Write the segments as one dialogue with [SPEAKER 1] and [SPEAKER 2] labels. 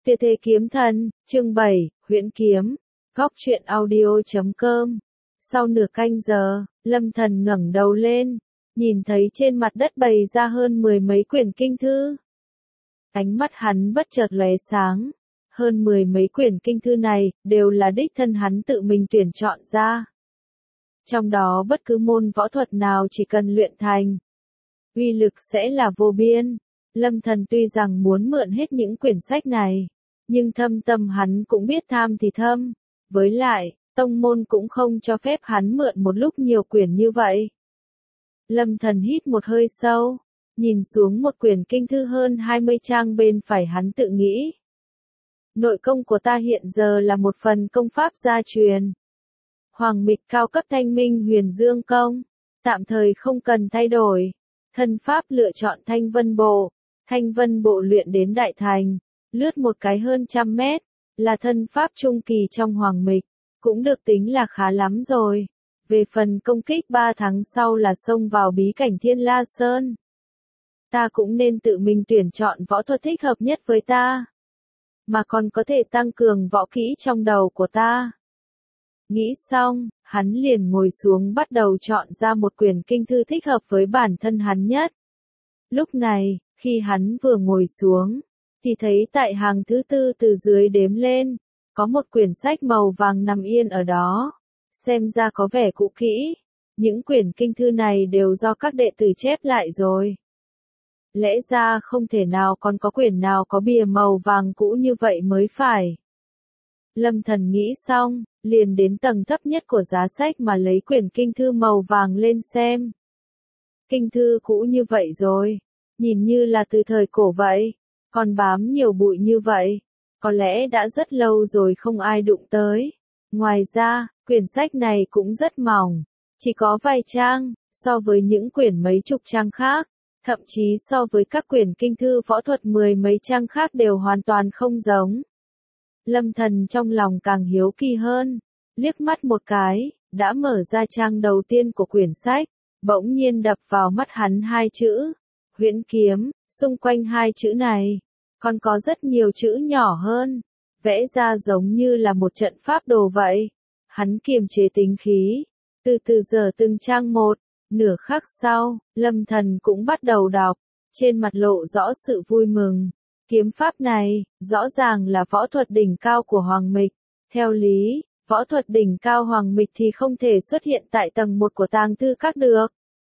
[SPEAKER 1] Tuyệt thế kiếm thần, chương 7, huyễn kiếm. Góc truyện audio.com. Sau nửa canh giờ, Lâm Thần ngẩng đầu lên, nhìn thấy trên mặt đất bày ra hơn 10 mấy quyển kinh thư. Ánh mắt hắn bất chợt lóe sáng. Hơn 10 mấy quyển kinh thư này, đều là đích thân hắn tự mình tuyển chọn ra. Trong đó bất cứ môn võ thuật nào chỉ cần luyện thành, uy lực sẽ là vô biên. Lâm Thần tuy rằng muốn mượn hết những quyển sách này, nhưng thâm tâm hắn cũng biết tham thì thâm. Với lại, tông môn cũng không cho phép hắn mượn một lúc nhiều quyển như vậy. Lâm Thần hít một hơi sâu, nhìn xuống một quyển kinh thư hơn 20 trang bên phải hắn tự nghĩ. Nội công của ta hiện giờ là một phần công pháp gia truyền. Hoàng mịch cao cấp thanh minh huyền dương công, tạm thời không cần thay đổi. Thân pháp lựa chọn thanh vân bộ luyện đến đại thành, lướt một cái hơn 100 mét, là thân pháp trung kỳ trong hoàng mịch, cũng được tính là khá lắm rồi. Về phần công kích 3 tháng sau là xông vào bí cảnh Thiên La Sơn. Ta cũng nên tự mình tuyển chọn võ thuật thích hợp nhất với ta, mà còn có thể tăng cường võ kỹ trong đầu của ta. Nghĩ xong, hắn liền ngồi xuống bắt đầu chọn ra một quyển kinh thư thích hợp với bản thân hắn nhất. Lúc này, khi hắn vừa ngồi xuống, thì thấy tại hàng thứ tư từ dưới đếm lên, có một quyển sách màu vàng nằm yên ở đó. Xem ra có vẻ cũ kỹ, những quyển kinh thư này đều do các đệ tử chép lại rồi. Lẽ ra không thể nào còn có quyển nào có bìa màu vàng cũ như vậy mới phải. Lâm Thần nghĩ xong, liền đến tầng thấp nhất của giá sách mà lấy quyển kinh thư màu vàng lên xem. Kinh thư cũ như vậy rồi, nhìn như là từ thời cổ vậy, còn bám nhiều bụi như vậy, có lẽ đã rất lâu rồi không ai đụng tới. Ngoài ra, quyển sách này cũng rất mỏng, chỉ có vài trang, so với những quyển mấy chục trang khác, thậm chí so với các quyển kinh thư võ thuật 10 mấy trang khác đều hoàn toàn không giống. Lâm Thần trong lòng càng hiếu kỳ hơn, liếc mắt một cái, đã mở ra trang đầu tiên của quyển sách, bỗng nhiên đập vào mắt hắn hai chữ, huyễn kiếm. Xung quanh hai chữ này, còn có rất nhiều chữ nhỏ hơn, vẽ ra giống như là một trận pháp đồ vậy. Hắn kiềm chế tính khí, từ từ dở từng trang một. Nửa khắc sau, Lâm Thần cũng bắt đầu đọc, trên mặt lộ rõ sự vui mừng. Kiếm pháp này, rõ ràng là võ thuật đỉnh cao của Hoàng Mịch. Theo lý, võ thuật đỉnh cao Hoàng Mịch thì không thể xuất hiện tại tầng 1 của tàng thư các được.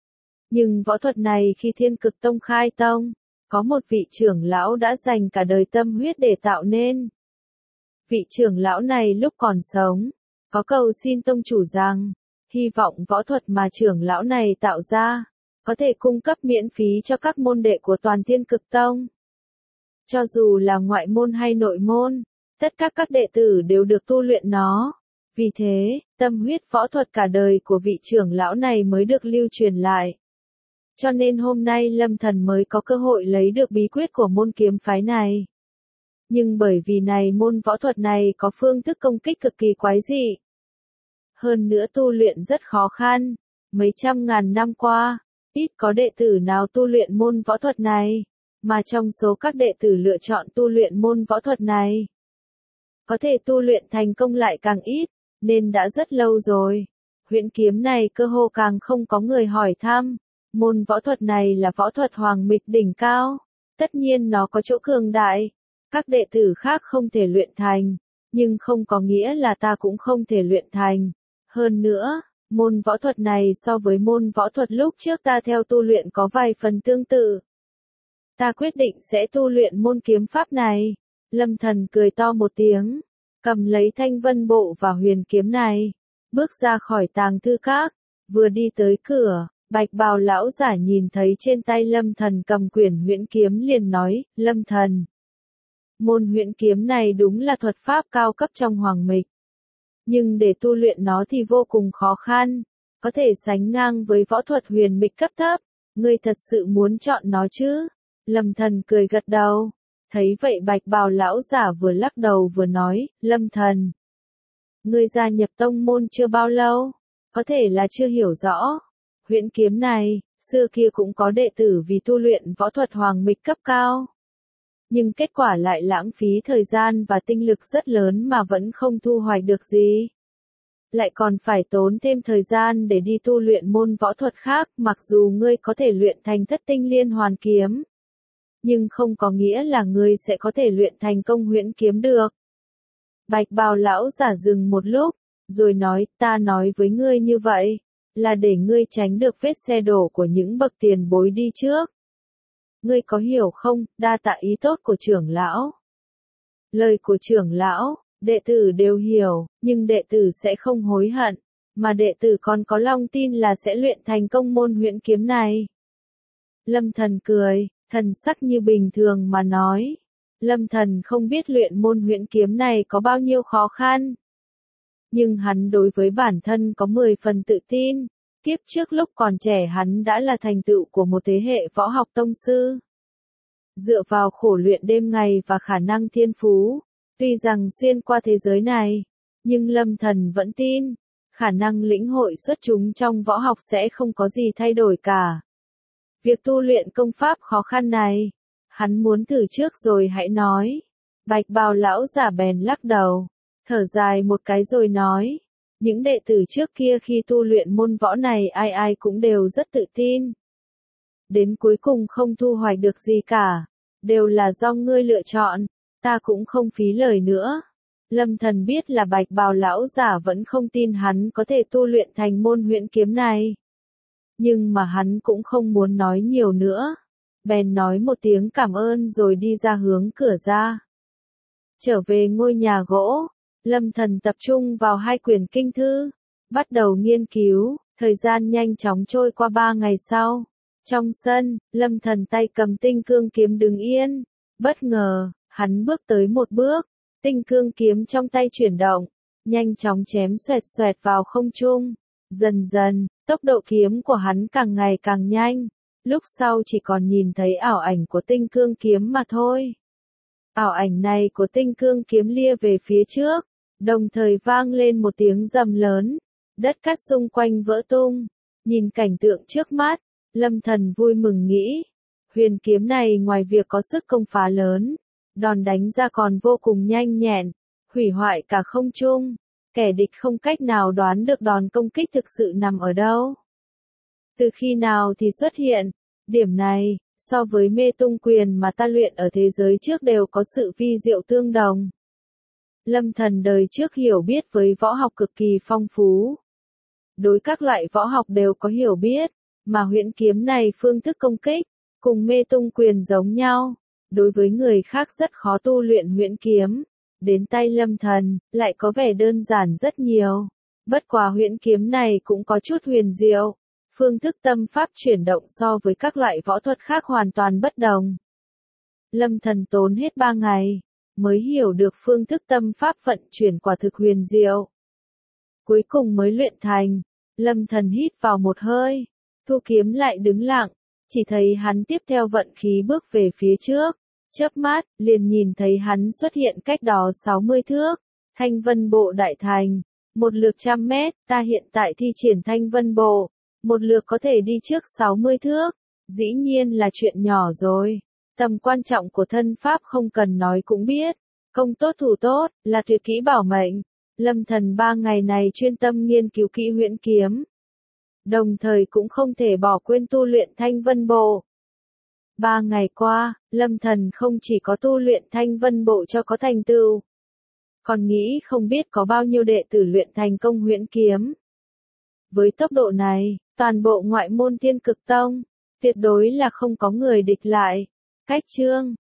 [SPEAKER 1] Nhưng võ thuật này khi Thiên Cực Tông khai tông, có một vị trưởng lão đã dành cả đời tâm huyết để tạo nên. Vị trưởng lão này lúc còn sống, có cầu xin tông chủ rằng, hy vọng võ thuật mà trưởng lão này tạo ra, có thể cung cấp miễn phí cho các môn đệ của toàn Thiên Cực Tông. Cho dù là ngoại môn hay nội môn, tất cả các đệ tử đều được tu luyện nó. Vì thế, tâm huyết võ thuật cả đời của vị trưởng lão này mới được lưu truyền lại. Cho nên hôm nay Lâm Thần mới có cơ hội lấy được bí quyết của môn kiếm phái này. Nhưng bởi vì này môn võ thuật này có phương thức công kích cực kỳ quái dị. Hơn nữa tu luyện rất khó khăn, mấy trăm ngàn năm qua, ít có đệ tử nào tu luyện môn võ thuật này, mà trong số các đệ tử lựa chọn tu luyện môn võ thuật này, có thể tu luyện thành công lại càng ít, nên đã rất lâu rồi. Huyễn kiếm này cơ hồ càng không có người hỏi thăm. Môn võ thuật này là võ thuật hoàng mịch đỉnh cao, tất nhiên nó có chỗ cường đại, các đệ tử khác không thể luyện thành, nhưng không có nghĩa là ta cũng không thể luyện thành. Hơn nữa, môn võ thuật này so với môn võ thuật lúc trước ta theo tu luyện có vài phần tương tự. Ta quyết định sẽ tu luyện môn kiếm pháp này. Lâm Thần cười to một tiếng, cầm lấy thanh vân bộ và huyền kiếm này, bước ra khỏi tàng thư các, vừa đi tới cửa. Bạch bào lão giả nhìn thấy trên tay Lâm Thần cầm quyển huyễn kiếm liền nói, Lâm Thần, môn huyễn kiếm này đúng là thuật pháp cao cấp trong hoàng mịch. Nhưng để tu luyện nó thì vô cùng khó khăn, có thể sánh ngang với võ thuật huyền mịch cấp thấp. Ngươi thật sự muốn chọn nó chứ? Lâm Thần cười gật đầu. Thấy vậy bạch bào lão giả vừa lắc đầu vừa nói, Lâm Thần, ngươi gia nhập tông môn chưa bao lâu, có thể là chưa hiểu rõ. Huyễn kiếm này, xưa kia cũng có đệ tử vì tu luyện võ thuật hoàng mịch cấp cao, nhưng kết quả lại lãng phí thời gian và tinh lực rất lớn mà vẫn không thu hoạch được gì. Lại còn phải tốn thêm thời gian để đi tu luyện môn võ thuật khác, mặc dù ngươi có thể luyện thành Thất Tinh Liên Hoàn Kiếm, nhưng không có nghĩa là ngươi sẽ có thể luyện thành Công Huyễn Kiếm được. Bạch bào lão giả dừng một lúc, rồi nói, ta nói với ngươi như vậy, là để ngươi tránh được vết xe đổ của những bậc tiền bối đi trước. Ngươi có hiểu không, đa tạ ý tốt của trưởng lão. Lời của trưởng lão, đệ tử đều hiểu, nhưng đệ tử sẽ không hối hận, mà đệ tử còn có lòng tin là sẽ luyện thành công môn huyễn kiếm này. Lâm Thần cười, thần sắc như bình thường mà nói. Lâm Thần không biết luyện môn huyễn kiếm này có bao nhiêu khó khăn. Nhưng hắn đối với bản thân có 10 phần tự tin. Kiếp trước lúc còn trẻ hắn đã là thành tựu của một thế hệ võ học tông sư. Dựa vào khổ luyện đêm ngày và khả năng thiên phú, tuy rằng xuyên qua thế giới này, nhưng Lâm Thần vẫn tin, khả năng lĩnh hội xuất chúng trong võ học sẽ không có gì thay đổi cả. Việc tu luyện công pháp khó khăn này, hắn muốn thử trước rồi hãy nói. Bạch bào lão giả bèn lắc đầu, thở dài một cái rồi nói, những đệ tử trước kia khi tu luyện môn võ này ai ai cũng đều rất tự tin. Đến cuối cùng không thu hoạch được gì cả, đều là do ngươi lựa chọn, ta cũng không phí lời nữa. Lâm Thần biết là bạch bào lão giả vẫn không tin hắn có thể tu luyện thành môn huyễn kiếm này. Nhưng mà hắn cũng không muốn nói nhiều nữa. Bèn nói một tiếng cảm ơn rồi đi ra hướng cửa ra. Trở về ngôi nhà gỗ, Lâm Thần tập trung vào 2 quyển kinh thư, bắt đầu nghiên cứu, thời gian nhanh chóng trôi qua 3 ngày sau. Trong sân, Lâm Thần tay cầm tinh cương kiếm đứng yên, bất ngờ, hắn bước tới một bước, tinh cương kiếm trong tay chuyển động, nhanh chóng chém xoẹt xoẹt vào không trung. Dần dần, tốc độ kiếm của hắn càng ngày càng nhanh, lúc sau chỉ còn nhìn thấy ảo ảnh của tinh cương kiếm mà thôi. Ảo ảnh này của tinh cương kiếm lia về phía trước, đồng thời vang lên một tiếng rầm lớn, đất cát xung quanh vỡ tung. Nhìn cảnh tượng trước mắt, Lâm Thần vui mừng nghĩ, huyền kiếm này ngoài việc có sức công phá lớn, đòn đánh ra còn vô cùng nhanh nhẹn, hủy hoại cả không trung, kẻ địch không cách nào đoán được đòn công kích thực sự nằm ở đâu. Từ khi nào thì xuất hiện, điểm này, so với mê tung quyền mà ta luyện ở thế giới trước đều có sự vi diệu tương đồng. Lâm Thần đời trước hiểu biết với võ học cực kỳ phong phú. Đối các loại võ học đều có hiểu biết, mà huyễn kiếm này phương thức công kích, cùng mê tung quyền giống nhau. Đối với người khác rất khó tu luyện huyễn kiếm, đến tay Lâm Thần, lại có vẻ đơn giản rất nhiều. Bất quá huyễn kiếm này cũng có chút huyền diệu. Phương thức tâm pháp chuyển động so với các loại võ thuật khác hoàn toàn bất đồng. Lâm Thần tốn hết 3 ngày, mới hiểu được phương thức tâm pháp vận chuyển quả thực huyền diệu. Cuối cùng mới luyện thành, Lâm Thần hít vào một hơi, thu kiếm lại đứng lặng, chỉ thấy hắn tiếp theo vận khí bước về phía trước, chớp mắt, liền nhìn thấy hắn xuất hiện cách đó 60 thước, Thanh Vân Bộ đại thành, một lượt 100 mét, ta hiện tại thi triển Thanh Vân Bộ. Một lượt có thể đi trước 60 thước, dĩ nhiên là chuyện nhỏ rồi. Tầm quan trọng của thân pháp không cần nói cũng biết. Công tốt thủ tốt, là tuyệt kỹ bảo mệnh. Lâm Thần 3 ngày này chuyên tâm nghiên cứu kỹ huyễn kiếm. Đồng thời cũng không thể bỏ quên tu luyện Thanh Vân Bộ. 3 ngày qua, Lâm Thần không chỉ có tu luyện Thanh Vân Bộ cho có thành tựu, còn nghĩ không biết có bao nhiêu đệ tử luyện thành công huyễn kiếm. Với tốc độ này, toàn bộ ngoại môn Thiên Cực Tông, tuyệt đối là không có người địch lại. Cách chương